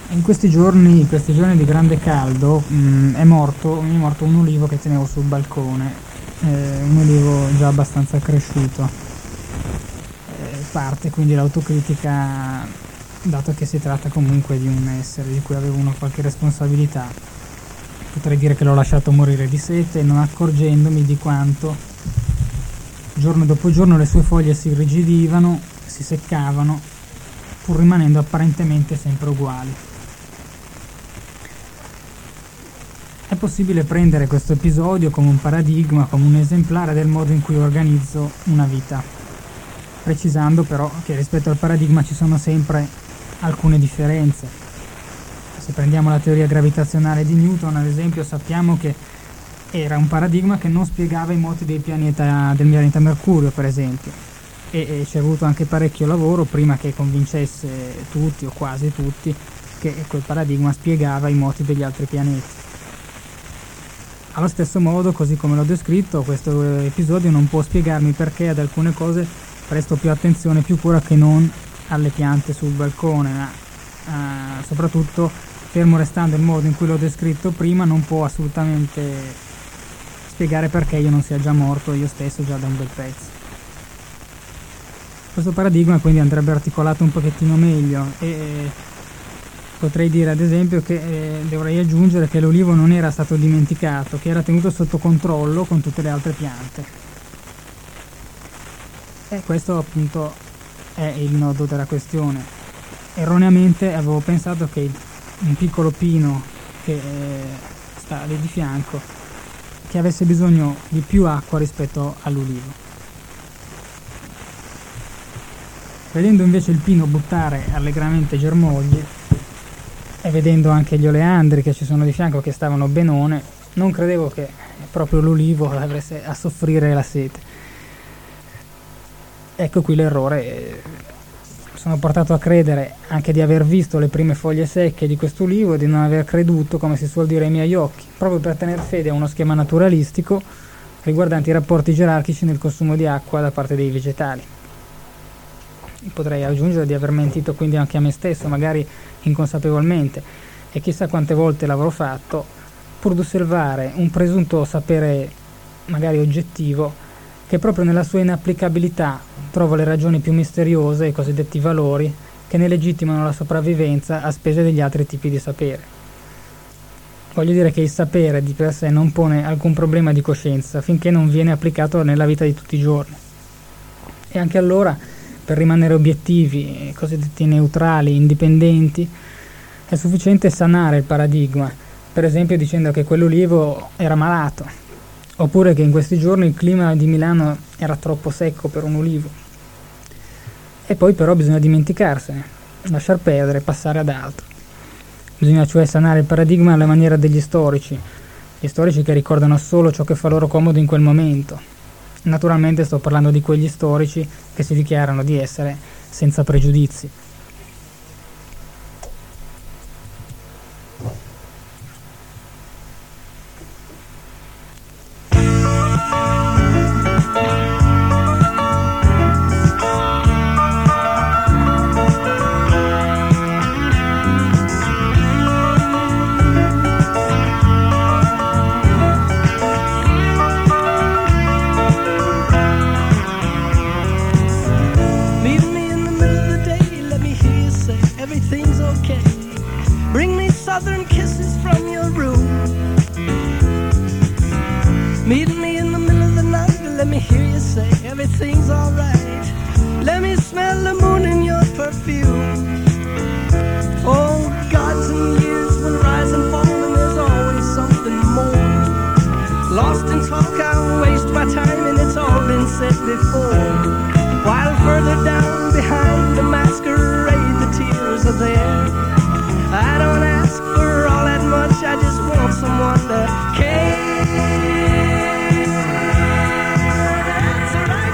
In questi giorni di grande caldo, mi è morto un ulivo che tenevo sul balcone, un ulivo già abbastanza cresciuto. Parte quindi l'autocritica, dato che si tratta comunque di un essere di cui avevo una qualche responsabilità. Potrei dire che l'ho lasciato morire di sete, non accorgendomi di quanto giorno dopo giorno le sue foglie si irrigidivano, si seccavano, pur rimanendo apparentemente sempre uguali. È possibile prendere questo episodio come un paradigma, come un esemplare del modo in cui organizzo una vita, precisando però che rispetto al paradigma ci sono sempre alcune differenze. Se prendiamo la teoria gravitazionale di Newton, ad esempio, sappiamo che era un paradigma che non spiegava i moti del pianeta Mercurio, per esempio, e ci è avuto anche parecchio lavoro prima che convincesse tutti o quasi tutti che quel paradigma spiegava i moti degli altri pianeti. Allo stesso modo, così come l'ho descritto, questo episodio non può spiegarmi perché ad alcune cose presto più attenzione e più cura che non alle piante sul balcone, ma soprattutto, fermo restando il modo in cui l'ho descritto prima, non può assolutamente spiegare perché io non sia già morto io stesso già da un bel pezzo. Questo paradigma quindi andrebbe articolato un pochettino meglio e potrei dire ad esempio che dovrei aggiungere che l'olivo non era stato dimenticato, che era tenuto sotto controllo con tutte le altre piante. E questo appunto è il nodo della questione. Erroneamente avevo pensato che un piccolo pino che sta lì di fianco che avesse bisogno di più acqua rispetto all'ulivo. Vedendo invece il pino buttare allegramente germogli e vedendo anche gli oleandri che ci sono di fianco che stavano benone, non credevo che proprio l'ulivo avesse a soffrire la sete. Ecco qui l'errore. Sono portato a credere anche di aver visto le prime foglie secche di questo ulivo e di non aver creduto, come si suol dire, ai miei occhi, proprio per tener fede a uno schema naturalistico riguardante i rapporti gerarchici nel consumo di acqua da parte dei vegetali. Potrei aggiungere di aver mentito quindi anche a me stesso, magari inconsapevolmente, e chissà quante volte l'avrò fatto, pur d'osservare un presunto sapere magari oggettivo che proprio nella sua inapplicabilità trovo le ragioni più misteriose, i cosiddetti valori, che ne legittimano la sopravvivenza a spese degli altri tipi di sapere. Voglio dire che il sapere di per sé non pone alcun problema di coscienza finché non viene applicato nella vita di tutti i giorni. E anche allora, per rimanere obiettivi, cosiddetti neutrali, indipendenti, è sufficiente sanare il paradigma, per esempio dicendo che quell'ulivo era malato, oppure che in questi giorni il clima di Milano era troppo secco per un ulivo. E poi però bisogna dimenticarsene, lasciar perdere, passare ad altro. Bisogna cioè sanare il paradigma alla maniera degli storici, gli storici che ricordano solo ciò che fa loro comodo in quel momento. Naturalmente sto parlando di quegli storici che si dichiarano di essere senza pregiudizi. Southern kisses from your room. Meet me in the middle of the night and let me hear you say everything's alright. Let me smell the moon in your perfume. Oh, gods and years will rise and fall and there's always something more. Lost in talk, I waste my time and it's all been said before. While further down behind the masquerade, the tears are there.